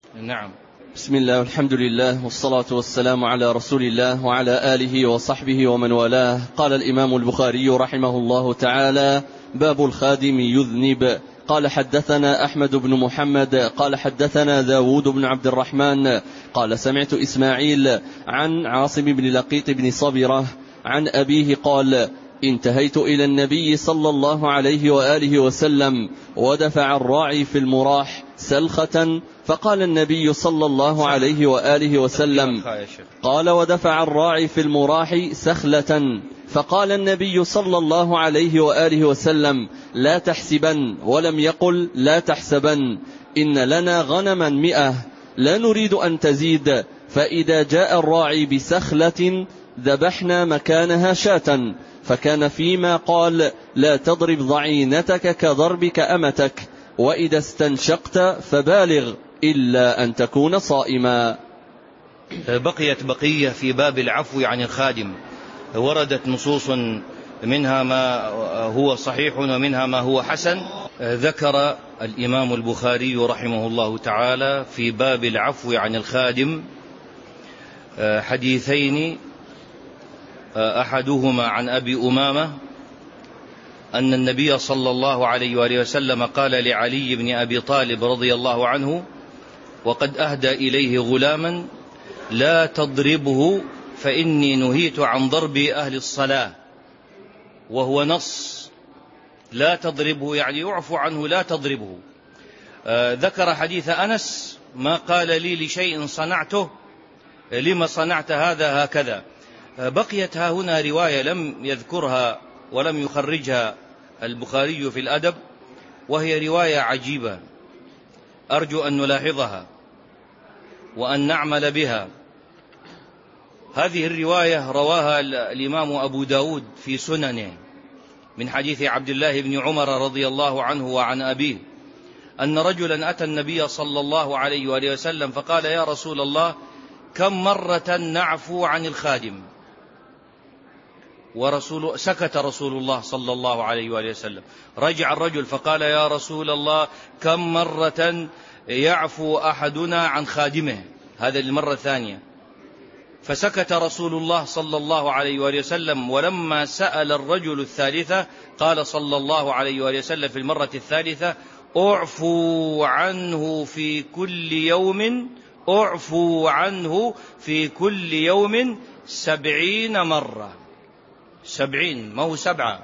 نعم. بسم الله والحمد لله والصلاة والسلام على رسول الله وعلى آله وصحبه ومن والاه. قال الإمام البخاري رحمه الله تعالى: باب الخادم يذنب. قال حدثنا أحمد بن محمد قال حدثنا داود بن عبد الرحمن قال سمعت إسماعيل عن عاصم بن لقيط بن صبرة عن أبيه قال: انتهيت إلى النبي صلى الله عليه وآله وسلم ودفع الراعي في المراح سلخة، فقال النبي صلى الله عليه وآله وسلم قال ودفع الراعي في المراح سخلة، فقال النبي صلى الله عليه وآله وسلم: لا تحسبن، ولم يقل لا تحسبن، إن لنا غنما 100 لا نريد أن تزيد، فإذا جاء الراعي بسخلة ذبحنا مكانها شاة. فكان فيما قال: لا تضرب ضعينتك كضربك أمتك، وإذا استنشقت فبالغ إلا أن تكون صائما. بقيت بقية في باب العفو عن الخادم. وردت نصوص منها ما هو صحيح ومنها ما هو حسن. ذكر الإمام البخاري رحمه الله تعالى في باب العفو عن الخادم حديثين، أحدهما عن أبي أمامة أن النبي صلى الله عليه وآله وسلم قال لعلي بن أبي طالب رضي الله عنه وقد أهدى إليه غلاما: لا تضربه فإني نهيت عن ضرب أهل الصلاة. وهو نص، لا تضربه يعني يعفو عنه، لا تضربه. ذكر حديث أنس: ما قال لي لشيء صنعته لما صنعت هذا هكذا. بقيت ها هنا رواية لم يذكرها ولم يخرجها البخاري في الأدب، وهي رواية عجيبة أرجو أن نلاحظها وأن نعمل بها. هذه الرواية رواها الإمام أبو داود في سننه من حديث عبد الله بن عمر رضي الله عنه وعن أبيه أن رجلا أتى النبي صلى الله عليه وآله وسلم فقال: يا رسول الله، كم مرة نعفو عن الخادم؟ سكت رسول الله صلى الله عليه وآله وسلم. رجع الرجل فقال: يا رسول الله، كم مرة يعفو أحدنا عن خادمه؟ هذا المرة الثانية. فسكت رسول الله صلى الله عليه وآله وسلم. ولما سأل الرجل الثالثة قال صلى الله عليه وآله وسلم في المرة الثالثة: اعفو عنه في كل يوم، اعفو عنه في كل يوم 70 مرة. 70 ما هو 7،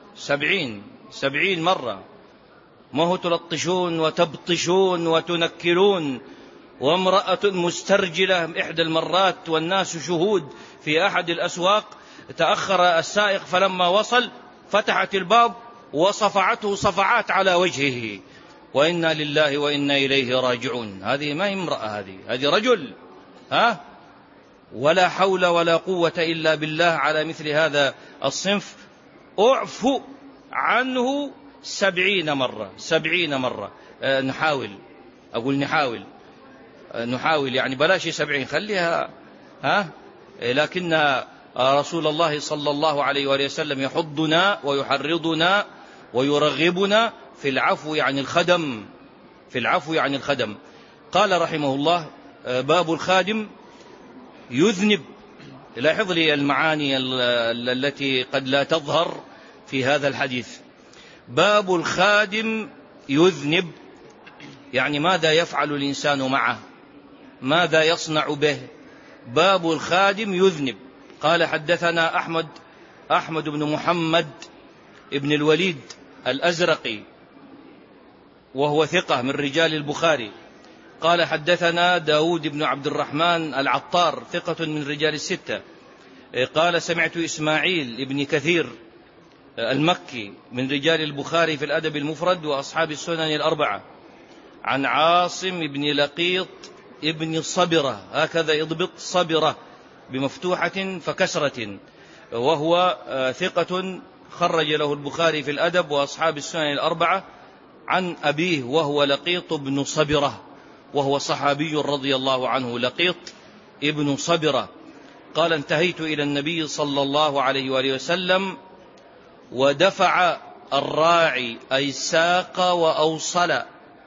70 مرة. ما هو تلطشون وتبطشون وتنكلون. وامرأة مسترجلة إحدى المرات والناس شهود في أحد الأسواق، تأخر السائق فلما وصل فتحت الباب وصفعته صفعات على وجهه. وإنا لله وإنا إليه راجعون. هذه ما هي امرأة، هذه رجل. ولا حول ولا قوة إلا بالله على مثل هذا الصنف. اعفو عنه 70 مرة. 70 مرة. نحاول يعني بلاش 70، خليها لكن رسول الله صلى الله عليه وآله وسلم يحضنا ويحرضنا ويرغبنا في العفو عن الخدم، في العفو عن الخدم. قال رحمه الله: باب الخادم يذنب. لاحظ لي المعاني التي قد لا تظهر في هذا الحديث. باب الخادم يذنب يعني ماذا يفعل الإنسان معه، ماذا يصنع به. باب الخادم يذنب. قال حدثنا أحمد بن محمد ابن الوليد الأزرقي وهو ثقة من رجال البخاري. قال حدثنا داود بن عبد الرحمن العطار ثقة من رجال الستة. قال سمعت إسماعيل ابن كثير المكي من رجال البخاري في الأدب المفرد وأصحاب السنن الأربعة عن عاصم بن لقيط ابن صبرة، هكذا يضبط صبرة بمفتوحة فكسرة، وهو ثقة خرج له البخاري في الأدب وأصحاب السنن الأربعة عن أبيه وهو لقيط بن صبرة، وهو صحابي رضي الله عنه لقيط ابن صبرة. قال انتهيت إلى النبي صلى الله عليه وآله وسلم ودفع الراعي أي ساق وأوصل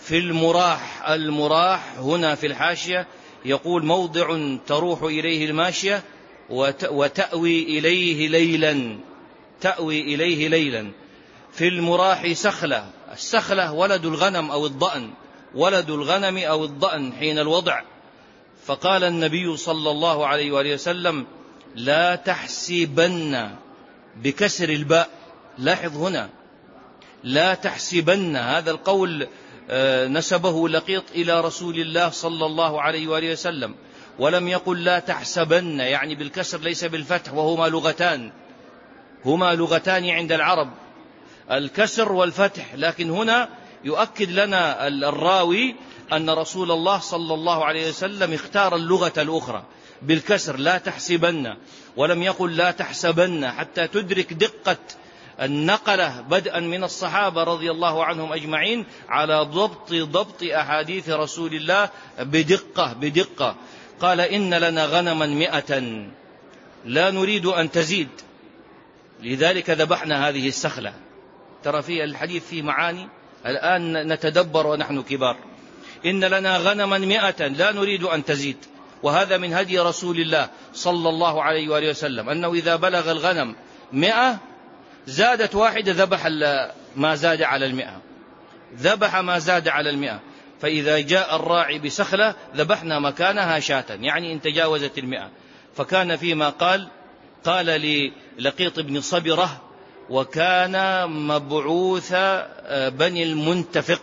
في المراح. المراح هنا في الحاشية يقول موضع تروح إليه الماشية وتأوي إليه ليلا، تأوي إليه ليلا. في المراح سخلة. السخلة ولد الغنم أو الضأن، ولد الغنم أو الضأن حين الوضع. فقال النبي صلى الله عليه وآله وسلم لا تحسبن بكسر الباء. لاحظ هنا لا تحسبن، هذا القول نسبه لقيط إلى رسول الله صلى الله عليه وآله وسلم، ولم يقل لا تحسبن يعني بالكسر ليس بالفتح، وهما لغتان، هما لغتان عند العرب، الكسر والفتح. لكن هنا يؤكد لنا الراوي أن رسول الله صلى الله عليه وسلم اختار اللغة الأخرى بالكسر لا تحسبن، ولم يقل لا تحسبن، حتى تدرك دقة النقلة بدءا من الصحابة رضي الله عنهم أجمعين على ضبط أحاديث رسول الله بدقة. قال إن لنا غنما 100 لا نريد أن تزيد، لذلك ذبحنا هذه السخلة. ترى في الحديث فيه معاني الآن نتدبر ونحن كبار. إن لنا غنما 100 لا نريد أن تزيد، وهذا من هدي رسول الله صلى الله عليه وآله وسلم أنه إذا بلغ الغنم 100 زادت واحدة ذبح ما زاد على 100، ذبح ما زاد على 100. فإذا جاء الراعي بسخلة ذبحنا مكانها شاة، يعني إن تجاوزت 100. فكان فيما قال للقيط بن صبرة وكان مبعوث بني المنتفق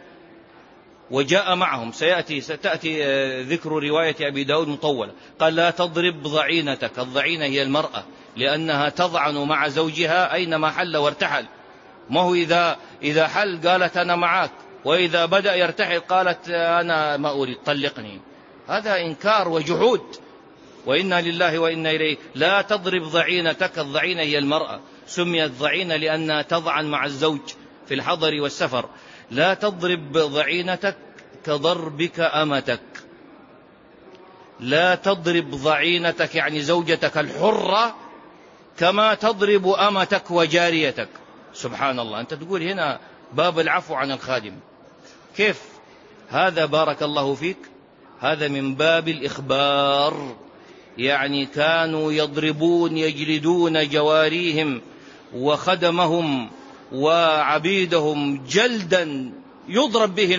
وجاء معهم، ستأتي ذكر رواية أبي داود مطولة. قال لا تضرب ضعينتك، الضعينة هي المرأة، لأنها تضعن مع زوجها أينما حل وارتحل. ما هو إذا حل قالت أنا معك، وإذا بدأ يرتحل قالت أنا ما أريد طلقني. هذا إنكار وجحود، وإنا لله وإنا إليه. لا تضرب ضعينتك، الضعينة هي المرأة، سميت ضعينة لأنها تضعن مع الزوج في الحضر والسفر. لا تضرب ضعينتك كضربك أمتك. لا تضرب ضعينتك يعني زوجتك الحرة كما تضرب أمتك وجاريتك. سبحان الله، أنت تقول هنا باب العفو عن الخادم، كيف هذا؟ بارك الله فيك، هذا من باب الإخبار. يعني كانوا يضربون يجلدون جواريهم وخدمهم وعبيدهم جلدا يضرب به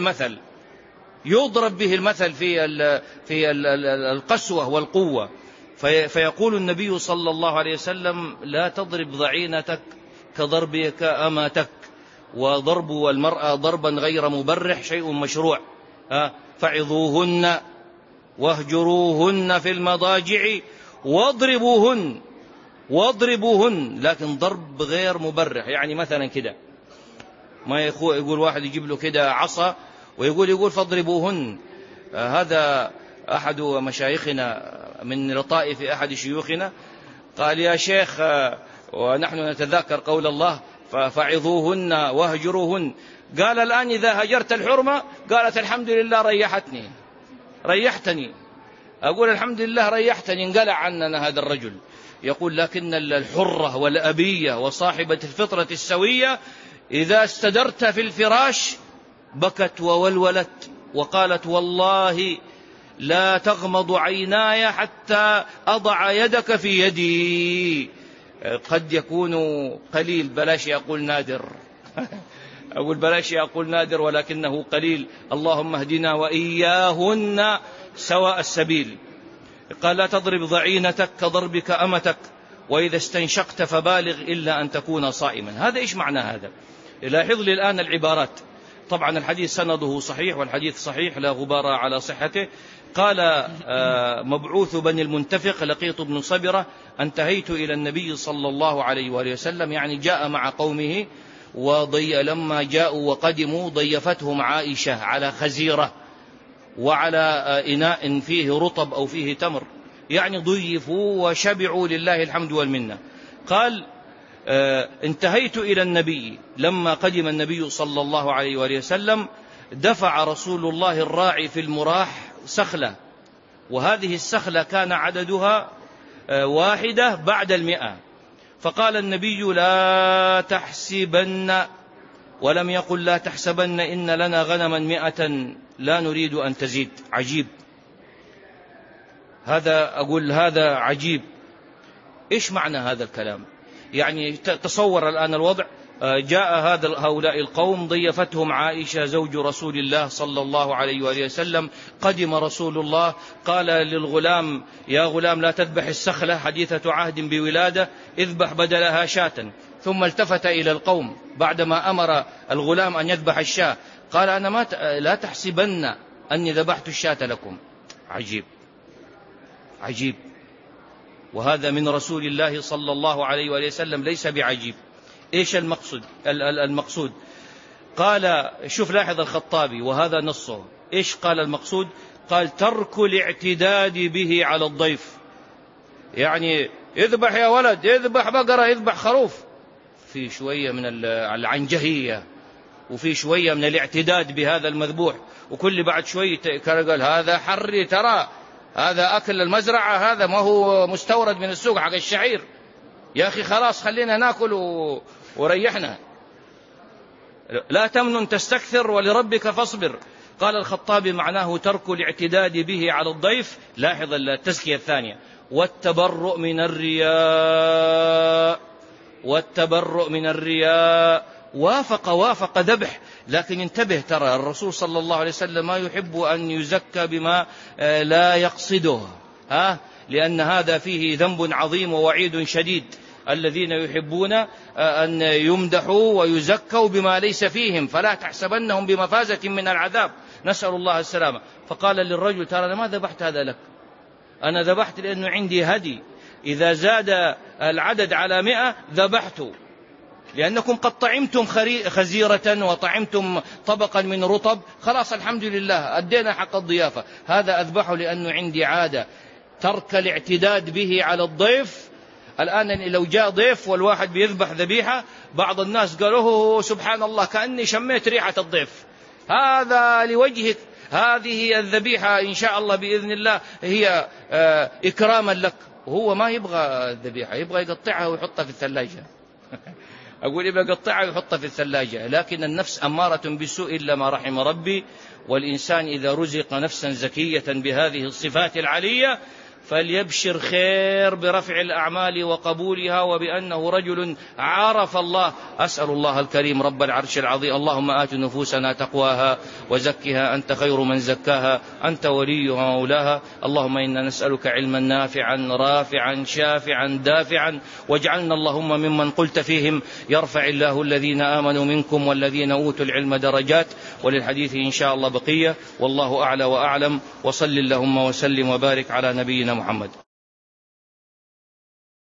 المثل في القسوة والقوة. فيقول النبي صلى الله عليه وسلم لا تضرب ضعينتك كضربك أمتك. وضرب المرأة ضربا غير مبرح شيء مشروع. فعظوهن واهجروهن في المضاجع واضربوهن، لكن ضرب غير مبرح. يعني مثلا كده ما يقول واحد يجيب له كده عصا ويقول فاضربوهن. هذا أحد مشايخنا من لطائف أحد شيوخنا قال يا شيخ ونحن نتذاكر قول الله فعظوهن واهجروهن، قال الآن إذا هجرت الحرمة قالت الحمد لله ريحتني. أقول الحمد لله ريحتني، انقلع عننا هذا الرجل. يقول لكن الحرة والأبية وصاحبة الفطرة السوية إذا استدرت في الفراش بكت وولولت وقالت والله لا تغمض عيناي حتى أضع يدك في يدي. قد يكون قليل، بلاش أقول نادر بلاش أقول نادر ولكنه قليل. اللهم اهدنا وإياهن سواء السبيل. قال لا تضرب ضعينتك كضربك أمتك، وإذا استنشقت فبالغ إلا أن تكون صائما. هذا إيش معنى هذا؟ لاحظ لي الآن العبارات. طبعا الحديث سنده صحيح، والحديث صحيح لا غبار على صحته. قال مبعوث بني المنتفق لقيط بن صبرة انتهيت إلى النبي صلى الله عليه وآله وسلم، يعني جاء مع قومه لما جاءوا وقدموا ضيفتهم عائشة على خزيرة وعلى إناء فيه رطب أو فيه تمر، يعني ضيفوا وشبعوا لله الحمد والمنة. قال انتهيت إلى النبي لما قدم النبي صلى الله عليه وآله وسلم دفع رسول الله الراعي في المراح سخلة، وهذه السخلة كان عددها 1 بعد 100. فقال النبي لا تحسبن ولم يقل لا تحسبن إن لنا غنما 100 لا نريد أن تزيد. عجيب، هذا عجيب. إيش معنى هذا الكلام؟ يعني تصور الآن الوضع، جاء هؤلاء القوم، ضيفتهم عائشة زوج رسول الله صلى الله عليه وآله وسلم، قدم رسول الله، قال للغلام: يا غلام لا تذبح السخلة، حديثة عهد بولادة، اذبح بدلها شاة. ثم التفت إلى القوم بعدما أمر الغلام أن يذبح الشاة، قال: أنا لا تحسبن أني ذبحت الشاة لكم. عجيب عجيب. وهذا من رسول الله صلى الله عليه وآله وسلم ليس بعجيب. إيش المقصود؟ قال، شوف لاحظ الخطابي وهذا نصه، إيش قال المقصود؟ قال: ترك الاعتداد به على الضيف. يعني اذبح يا ولد، اذبح بقرة، اذبح خروف، في شوية من العنجهية، وفي شوية من الاعتداد بهذا المذبوح، وكل بعد شوية قال: هذا حري، ترى هذا أكل المزرعة، هذا ما هو مستورد من السوق حق الشعير، يا أخي خلاص خلينا ناكل وريحنا، لا تمنن تستكثر ولربك فاصبر. قال الخطابي: معناه ترك الاعتداد به على الضيف. لاحظ التزكية الثانية: والتبرؤ من الرياء. وافق ذبح، لكن انتبه، ترى الرسول صلى الله عليه وسلم ما يحب أن يزكى بما لا يقصده، لأن هذا فيه ذنب عظيم ووعيد شديد. الذين يحبون أن يمدحوا ويزكوا بما ليس فيهم، فلا تحسبنهم بمفازة من العذاب، نسأل الله السلامة. فقال للرجل: ترى أنا ما ذبحت هذا لك، أنا ذبحت لأنه عندي هدي، إذا زاد العدد على 100 ذبحت، لأنكم قد طعمتم خزيرة وطعمتم طبقا من رطب، خلاص الحمد لله أدينا حق الضيافة، هذا أذبحه لأنه عندي عادة. ترك الاعتداد به على الضيف. الآن لو جاء ضيف والواحد بيذبح ذبيحة، بعض الناس قالوا: سبحان الله كأني شميت ريحة الضيف، هذا لوجهك، هذه الذبيحة إن شاء الله بإذن الله هي إكراما لك. وهو ما يبغى الذبيحة، يبغى يقطعها ويحطها في الثلاجة. أقول يبغى يقطعها ويحطها في الثلاجة. لكن النفس أمارة بالسوء إلا ما رحم ربي، والإنسان إذا رزق نفسا زكية بهذه الصفات العلية فليبشر خير برفع الأعمال وقبولها، وبأنه رجل عرف الله. أسأل الله الكريم رب العرش العظيم: اللهم آت نفوسنا تقواها وزكها أنت خير من زكاها، أنت وليها ومولاها. اللهم إنا نسألك علما نافعا رافعا شافعا دافعا، واجعلنا اللهم ممن قلت فيهم: يرفع الله الذين آمنوا منكم والذين أوتوا العلم درجات. وللحديث إن شاء الله بقية، والله أعلى وأعلم، وصل اللهم وسلم وبارك على نبينا محمد.